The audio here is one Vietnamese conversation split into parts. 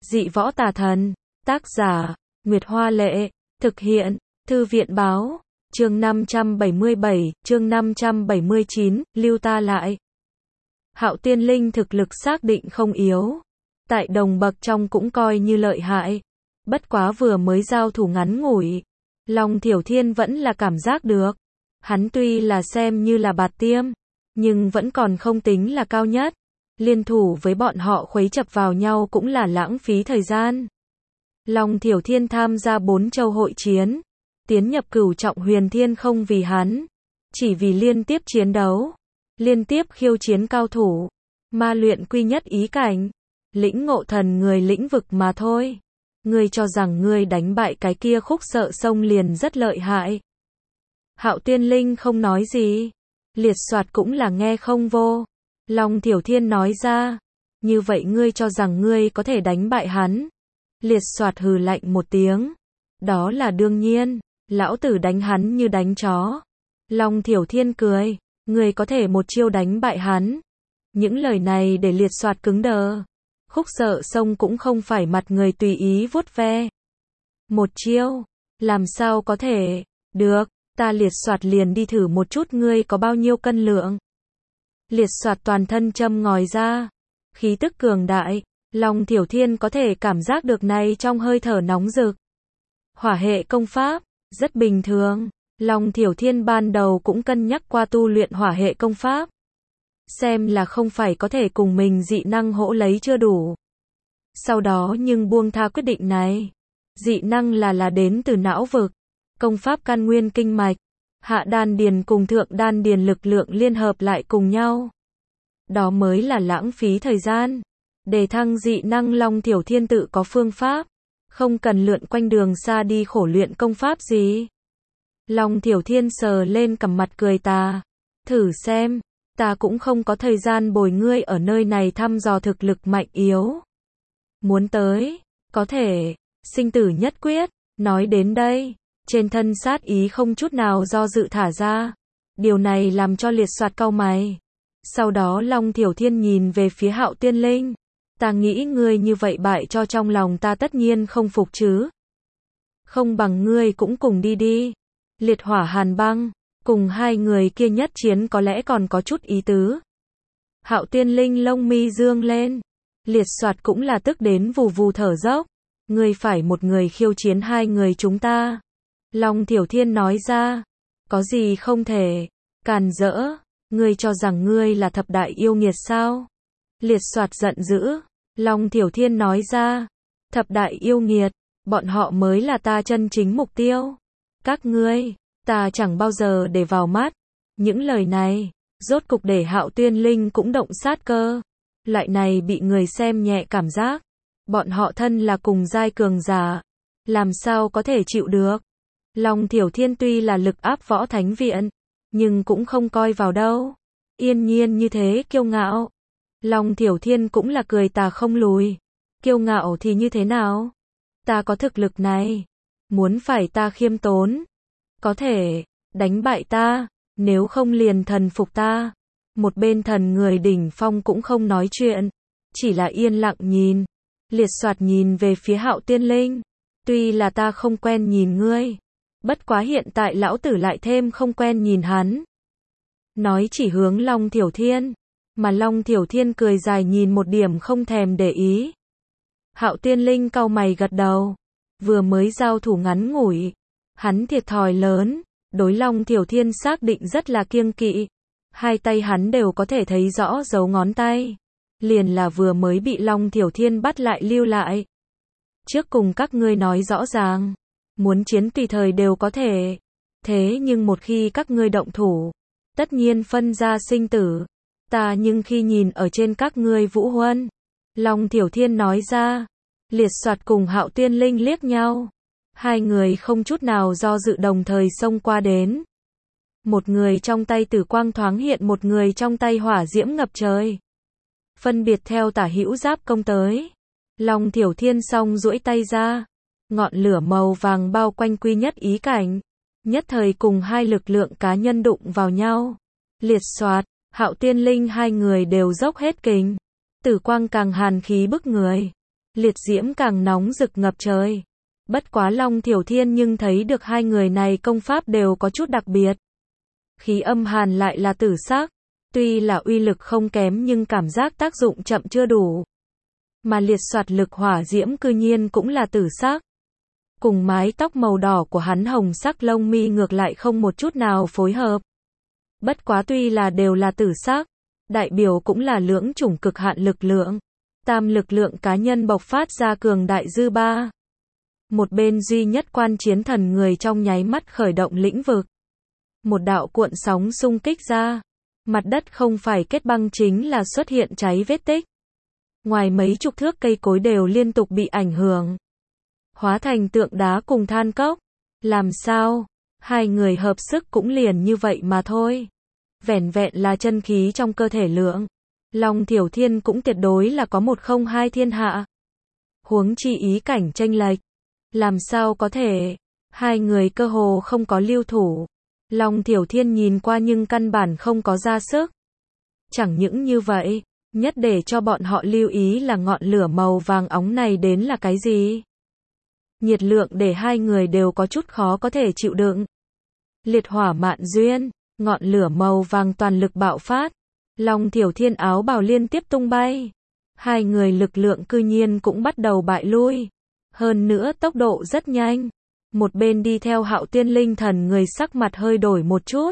Dị võ tà thần. Tác giả, Nguyệt Hoa Lệ. Thực hiện, Thư viện Báo. Chương 577, chương 579, lưu ta lại. Hạo Tiên Linh thực lực xác định không yếu. Tại đồng bậc trong cũng coi như lợi hại. Bất quá vừa mới giao thủ ngắn ngủi. Long Thiểu Thiên vẫn là cảm giác được. Hắn tuy là xem như là bạt tiêm, nhưng vẫn còn không tính là cao nhất. Liên thủ với bọn họ khuấy chập vào nhau cũng là lãng phí thời gian. Long Thiểu Thiên tham gia 4 châu hội chiến, tiến nhập cửu trọng huyền thiên không vì hắn, chỉ vì liên tiếp chiến đấu, liên tiếp khiêu chiến cao thủ, ma luyện quy nhất ý cảnh, lĩnh ngộ thần người lĩnh vực mà thôi. Ngươi cho rằng ngươi đánh bại cái kia Khúc Sợ Sông liền rất lợi hại. Hạo Tiên Linh không nói gì, liệt soạt cũng là nghe không vô. Long Thiểu Thiên nói ra, như vậy ngươi cho rằng ngươi có thể đánh bại hắn. Liệt soạt hừ lạnh một tiếng, đó là đương nhiên, lão tử đánh hắn như đánh chó. Long Thiểu Thiên cười, ngươi có thể một chiêu đánh bại hắn. Những lời này để liệt soạt cứng đờ. Khúc Sợ Sông cũng không phải mặt người tùy ý vuốt ve. Một chiêu, làm sao có thể, được, ta liệt soạt liền đi thử một chút ngươi có bao nhiêu cân lượng. Liệt soạt toàn thân châm ngòi ra, khí tức cường đại, Long Thiểu Thiên có thể cảm giác được này trong hơi thở nóng rực. Hỏa hệ công pháp, rất bình thường, Long Thiểu Thiên ban đầu cũng cân nhắc qua tu luyện hỏa hệ công pháp. Xem là không phải có thể cùng mình dị năng hỗ lấy chưa đủ. Sau đó nhưng buông tha quyết định này. Dị năng là đến từ não vực, công pháp căn nguyên kinh mạch, hạ đan điền cùng thượng đan điền lực lượng liên hợp lại cùng nhau. Đó mới là lãng phí thời gian. Để thăng dị năng Long Thiểu Thiên tự có phương pháp, không cần lượn quanh đường xa đi khổ luyện công pháp gì. Long Thiểu Thiên sờ lên cằm mặt cười tà, thử xem, ta cũng không có thời gian bồi ngươi ở nơi này thăm dò thực lực mạnh yếu. Muốn tới, có thể, sinh tử nhất quyết. Nói đến đây, trên thân sát ý không chút nào do dự thả ra. Điều này làm cho liệt soạt cau mày. Sau đó Long Thiểu Thiên nhìn về phía Hạo Tiên Linh. Ta nghĩ ngươi như vậy bại cho trong lòng ta tất nhiên không phục chứ. Không bằng ngươi cũng cùng đi đi. Liệt hỏa hàn băng, cùng hai người kia nhất chiến có lẽ còn có chút ý tứ. Hạo Tiên Linh lông mi dương lên. Liệt soạt cũng là tức đến vù vù thở dốc. Ngươi phải một người khiêu chiến hai người chúng ta. Long Thiểu Thiên nói ra. Có gì không thể. Càn rỡ. Ngươi cho rằng ngươi là thập đại yêu nghiệt sao? Liệt soạt giận dữ. Long Thiểu Thiên nói ra. Thập đại yêu nghiệt. Bọn họ mới là ta chân chính mục tiêu. Các ngươi, ta chẳng bao giờ để vào mắt. Những lời này, rốt cục để Hạo Tiên Linh cũng động sát cơ. Loại này bị người xem nhẹ cảm giác. Bọn họ thân là cùng giai cường giả. Làm sao có thể chịu được. Long Thiểu Thiên tuy là lực áp võ thánh viện, nhưng cũng không coi vào đâu. Yên nhiên như thế kiêu ngạo. Long Thiểu Thiên cũng là cười tà không lùi. Kiêu ngạo thì như thế nào? Ta có thực lực này. Muốn phải ta khiêm tốn. Có thể, đánh bại ta, nếu không liền thần phục ta. Một bên thần người đỉnh phong cũng không nói chuyện, chỉ là yên lặng nhìn. Liệt soạt nhìn về phía Hạo Tiên Linh. Tuy là ta không quen nhìn ngươi, bất quá hiện tại lão tử lại thêm không quen nhìn hắn. Nói chỉ hướng Long Thiểu Thiên, mà Long Thiểu Thiên cười dài nhìn một điểm không thèm để ý. Hạo Tiên Linh cau mày gật đầu. Vừa mới giao thủ ngắn ngủi, hắn thiệt thòi lớn, đối Long Thiểu Thiên xác định rất là kiêng kỵ. Hai tay hắn đều có thể thấy rõ dấu ngón tay. Liền là vừa mới bị Long Thiểu Thiên bắt lại lưu lại. Trước cùng các ngươi nói rõ ràng, muốn chiến tùy thời đều có thể. Thế nhưng một khi các ngươi động thủ, tất nhiên phân ra sinh tử. Ta nhưng khi nhìn ở trên các ngươi vũ huân. Long Thiểu Thiên nói ra. Liệt soạt cùng Hạo Tiên Linh liếc nhau. Hai người không chút nào do dự đồng thời xông qua đến. Một người trong tay tử quang thoáng hiện, một người trong tay hỏa diễm ngập trời. Phân biệt theo tả hữu giáp công tới. Long Thiểu Thiên song duỗi tay ra. Ngọn lửa màu vàng bao quanh quy nhất ý cảnh. Nhất thời cùng hai lực lượng cá nhân đụng vào nhau. Liệt soạt, Hạo Tiên Linh hai người đều dốc hết kình. Tử quang càng hàn khí bức người. liệt diễm càng nóng rực ngập trời. Bất quá Long Thiểu Thiên nhưng thấy được hai người này công pháp đều có chút đặc biệt. Khí âm hàn lại là tử sắc, tuy là uy lực không kém nhưng cảm giác tác dụng chậm chưa đủ. Mà liệt soạt lực hỏa diễm cư nhiên cũng là tử sắc. Cùng mái tóc màu đỏ của hắn hồng sắc lông mi ngược lại không một chút nào phối hợp. Bất quá tuy là đều là tử sắc, đại biểu cũng là lưỡng chủng cực hạn lực lượng. Tam lực lượng cá nhân bộc phát ra cường đại dư ba. Một bên duy nhất quan chiến thần người trong nháy mắt khởi động lĩnh vực. Một đạo cuộn sóng xung kích ra. Mặt đất không phải kết băng chính là xuất hiện cháy vết tích. Ngoài mấy chục thước cây cối đều liên tục bị ảnh hưởng. Hóa thành tượng đá cùng than cốc. Làm sao? Hai người hợp sức cũng liền như vậy mà thôi. Vẻn vẹn là chân khí trong cơ thể lượng. Long Thiểu Thiên cũng tuyệt đối là có 102 thiên hạ. Huống chi ý cảnh chênh lệch. Làm sao có thể? Hai người cơ hồ không có lưu thủ. Long Thiểu Thiên nhìn qua nhưng căn bản không có ra sức. Chẳng những như vậy, nhất để cho bọn họ lưu ý là ngọn lửa màu vàng óng này đến là cái gì? Nhiệt lượng để hai người đều có chút khó có thể chịu đựng. Liệt hỏa mạn duyên, ngọn lửa màu vàng toàn lực bạo phát. Long Thiểu Thiên áo bào liên tiếp tung bay. Hai người lực lượng cư nhiên cũng bắt đầu bại lui. Hơn nữa tốc độ rất nhanh. Một bên đi theo Hạo Tiên Linh thần người sắc mặt hơi đổi một chút.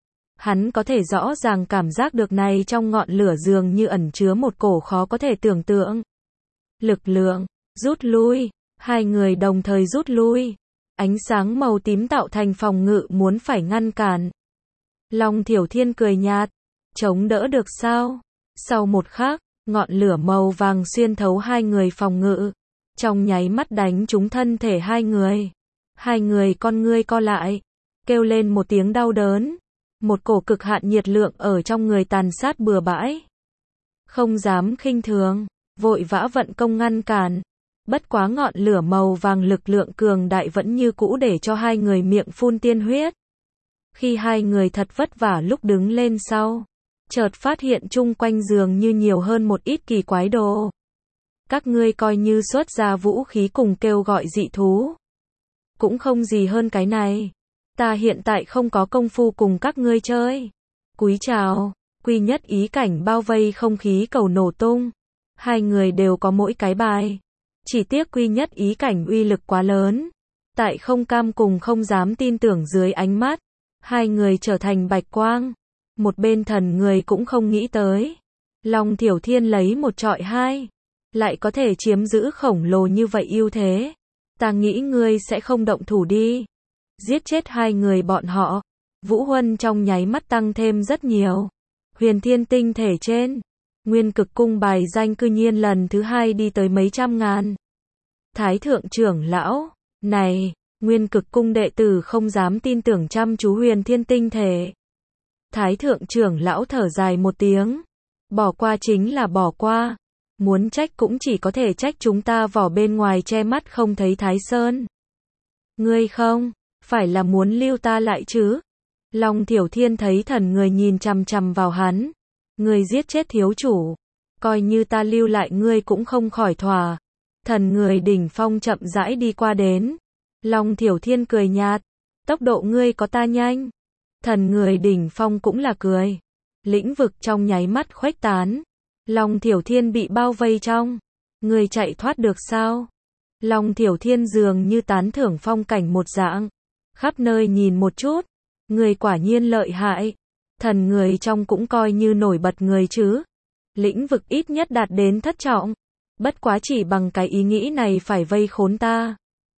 Hắn có thể rõ ràng cảm giác được này trong ngọn lửa dường như ẩn chứa một cổ khó có thể tưởng tượng. Lực lượng, rút lui, hai người đồng thời rút lui. Ánh sáng màu tím tạo thành phòng ngự muốn phải ngăn cản. Long Thiểu Thiên cười nhạt, chống đỡ được sao? Sau một khắc, ngọn lửa màu vàng xuyên thấu hai người phòng ngự. Trong nháy mắt đánh trúng thân thể hai người. Hai người con ngươi co lại, kêu lên một tiếng đau đớn. Một cổ cực hạn nhiệt lượng ở trong người tàn sát bừa bãi. Không dám khinh thường, vội vã vận công ngăn cản. Bất quá ngọn lửa màu vàng lực lượng cường đại vẫn như cũ để cho hai người miệng phun tiên huyết. Khi hai người thật vất vả lúc đứng lên sau, chợt phát hiện chung quanh dường như nhiều hơn một ít kỳ quái đồ. Các ngươi coi như xuất ra vũ khí cùng kêu gọi dị thú. Cũng không gì hơn cái này. Ta hiện tại không có công phu cùng các ngươi chơi. Cúi chào, quy nhất ý cảnh bao vây không khí cầu nổ tung. Hai người đều có mỗi cái bài. Chỉ tiếc quy nhất ý cảnh uy lực quá lớn. Tại không cam cùng không dám tin tưởng dưới ánh mắt. Hai người trở thành bạch quang. Một bên thần người cũng không nghĩ tới. Long Thiểu Thiên lấy một trọi hai. Lại có thể chiếm giữ khổng lồ như vậy ưu thế. Ta nghĩ ngươi sẽ không động thủ đi. Giết chết hai người bọn họ. Vũ Huân trong nháy mắt tăng thêm rất nhiều. Huyền Thiên tinh thể trên. Nguyên cực cung bài danh cư nhiên lần thứ hai đi tới mấy trăm ngàn. Thái thượng trưởng lão. Này, Nguyên cực cung đệ tử không dám tin tưởng chăm chú Huyền Thiên tinh thể. Thái thượng trưởng lão thở dài một tiếng. Bỏ qua chính là bỏ qua. Muốn trách cũng chỉ có thể trách chúng ta vỏ bên ngoài che mắt không thấy Thái Sơn. Ngươi không, phải là muốn lưu ta lại chứ? Long Thiểu Thiên thấy thần người nhìn chằm chằm vào hắn. Ngươi giết chết thiếu chủ. Coi như ta lưu lại ngươi cũng không khỏi thỏa. Thần người đỉnh phong chậm rãi đi qua đến. Long Thiểu Thiên cười nhạt. Tốc độ ngươi có ta nhanh. Thần người đỉnh phong cũng là cười. Lĩnh vực trong nháy mắt khuếch tán. Long Thiểu Thiên bị bao vây trong. Người chạy thoát được sao? Long Thiểu Thiên dường như tán thưởng phong cảnh một dạng. Khắp nơi nhìn một chút. Người quả nhiên lợi hại. Thần người trong cũng coi như nổi bật người chứ. Lĩnh vực ít nhất đạt đến thất trọng. Bất quá chỉ bằng cái ý nghĩ này phải vây khốn ta.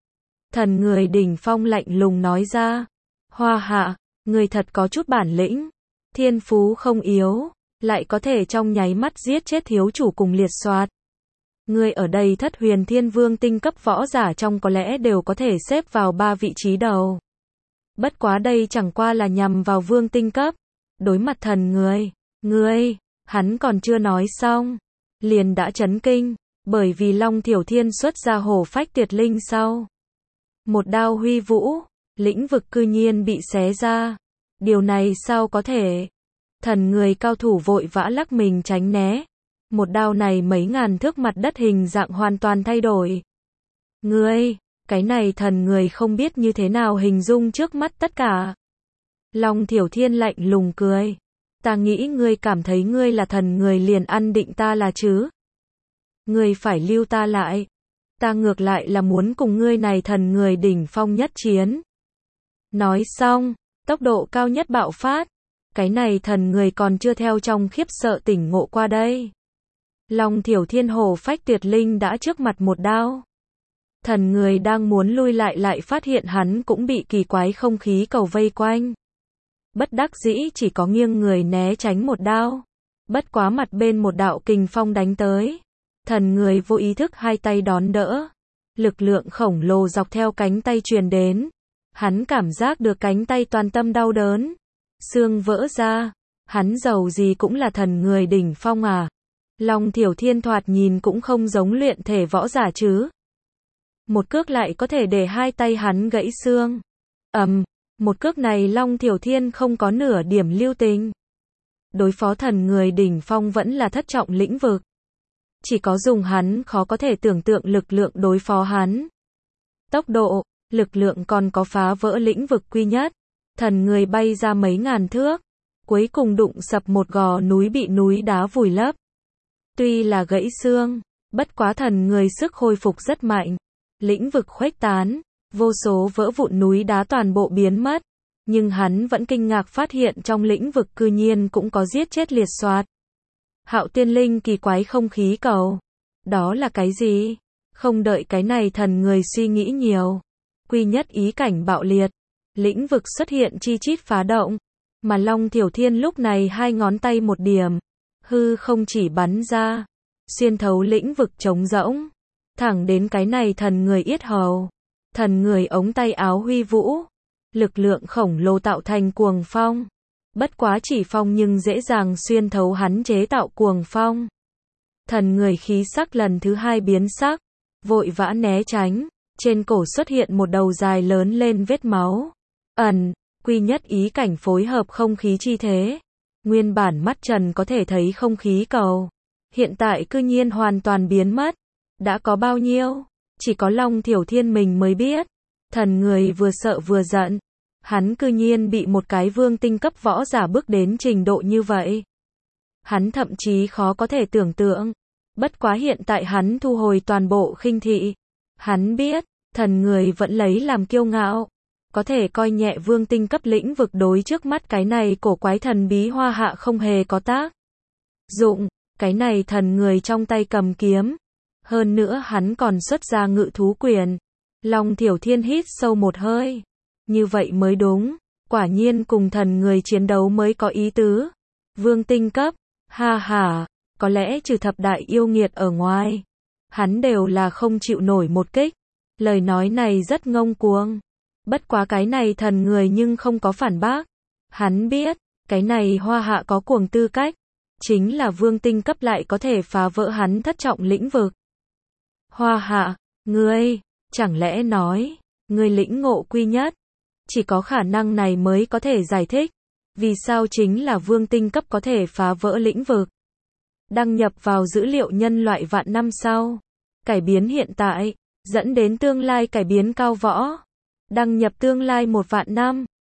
Thần người đỉnh phong lạnh lùng nói ra. Hoa hạ, người thật có chút bản lĩnh. Thiên phú không yếu. Lại có thể trong nháy mắt giết chết thiếu chủ cùng liệt soạt. Ngươi ở đây thất huyền thiên vương tinh cấp võ giả trong có lẽ đều có thể xếp vào 3 vị trí đầu. Bất quá đây chẳng qua là nhằm vào vương tinh cấp. Đối mặt thần ngươi, hắn còn chưa nói xong. Liền đã chấn kinh, bởi vì Long Thiểu Thiên xuất ra hổ phách tuyệt linh sau. Một đao huy vũ, lĩnh vực cư nhiên bị xé ra. Điều này sao có thể? Thần người cao thủ vội vã lắc mình tránh né. Một đao này mấy ngàn thước mặt đất hình dạng hoàn toàn thay đổi. Ngươi, cái này thần người không biết như thế nào hình dung trước mắt tất cả. Long Thiểu Thiên lạnh lùng cười. Ta nghĩ ngươi cảm thấy ngươi là thần người liền ăn định ta là chứ. Ngươi phải lưu ta lại. Ta ngược lại là muốn cùng ngươi này thần người đỉnh phong nhất chiến. Nói xong, tốc độ cao nhất bạo phát. Cái này thần người còn chưa theo trong khiếp sợ tỉnh ngộ qua đây. Long Thiểu Thiên hổ phách tuyệt linh đã trước mặt một đao. Thần người đang muốn lui lại phát hiện hắn cũng bị kỳ quái không khí cầu vây quanh. Bất đắc dĩ chỉ có nghiêng người né tránh một đao. Bất quá mặt bên một đạo kình phong đánh tới. Thần người vô ý thức hai tay đón đỡ. Lực lượng khổng lồ dọc theo cánh tay truyền đến. Hắn cảm giác được cánh tay toàn tâm đau đớn. Xương vỡ ra. Hắn dầu gì cũng là thần người đỉnh phong à. Long Thiểu Thiên thoạt nhìn cũng không giống luyện thể võ giả chứ. Một cước lại có thể để hai tay hắn gãy xương. Một cước này Long Thiểu Thiên không có nửa điểm lưu tình. Đối phó thần người đỉnh phong vẫn là thất trọng lĩnh vực. Chỉ có dùng hắn khó có thể tưởng tượng lực lượng đối phó hắn. Tốc độ, lực lượng còn có phá vỡ lĩnh vực quy nhất. Thần người bay ra mấy ngàn thước. Cuối cùng đụng sập một gò núi bị núi đá vùi lấp. Tuy là gãy xương, bất quá thần người sức hồi phục rất mạnh. Lĩnh vực khuếch tán, vô số vỡ vụn núi đá toàn bộ biến mất. Nhưng hắn vẫn kinh ngạc phát hiện trong lĩnh vực cư nhiên cũng có giết chết liệt soạt. Hạo tiên linh kỳ quái không khí cầu. Đó là cái gì? Không đợi cái này thần người suy nghĩ nhiều. Quy nhất ý cảnh bạo liệt. Lĩnh vực xuất hiện chi chít phá động. Mà Long Thiểu Thiên lúc này hai ngón tay một điểm. Hư không chỉ bắn ra. Xuyên thấu lĩnh vực trống rỗng. Thẳng đến cái này thần người yết hầu. Thần người ống tay áo huy vũ. Lực lượng khổng lồ tạo thành cuồng phong. Bất quá chỉ phong nhưng dễ dàng xuyên thấu hắn chế tạo cuồng phong. Thần người khí sắc lần thứ hai biến sắc. Vội vã né tránh. Trên cổ xuất hiện một đầu dài lớn lên vết máu. Quy nhất ý cảnh phối hợp không khí chi thế. Nguyên bản mắt trần có thể thấy không khí cầu. Hiện tại cư nhiên hoàn toàn biến mất. Đã có bao nhiêu? Chỉ có Long Thiểu Thiên mình mới biết. Thần người vừa sợ vừa giận. Hắn cư nhiên bị một cái vương tinh cấp võ giả bước đến trình độ như vậy. Hắn thậm chí khó có thể tưởng tượng. Bất quá hiện tại hắn thu hồi toàn bộ khinh thị. Hắn biết, thần người vẫn lấy làm kiêu ngạo. Có thể coi nhẹ vương tinh cấp lĩnh vực đối trước mắt cái này cổ quái thần bí hoa hạ không hề có tác dụng. Cái này thần người trong tay cầm kiếm. Hơn nữa hắn còn xuất ra ngự thú quyền. Long Thiểu Thiên hít sâu một hơi. Như vậy mới đúng. Quả nhiên cùng thần người chiến đấu mới có ý tứ. Vương tinh cấp. Ha ha. Có lẽ trừ thập đại yêu nghiệt ở ngoài. Hắn đều là không chịu nổi một kích. Lời nói này rất ngông cuồng. Bất quá cái này thần người nhưng không có phản bác. Hắn biết. Cái này hoa hạ có cuồng tư cách. Chính là vương tinh cấp lại có thể phá vỡ hắn thất trọng lĩnh vực. Hoa hạ, ngươi, chẳng lẽ nói, ngươi lĩnh ngộ quy nhất. Chỉ có khả năng này mới có thể giải thích. Vì sao chính là vương tinh cấp có thể phá vỡ lĩnh vực. Đăng nhập vào dữ liệu nhân loại vạn năm sau. Cải biến hiện tại, dẫn đến tương lai cải biến cao võ. Đăng nhập tương lai 1 vạn năm.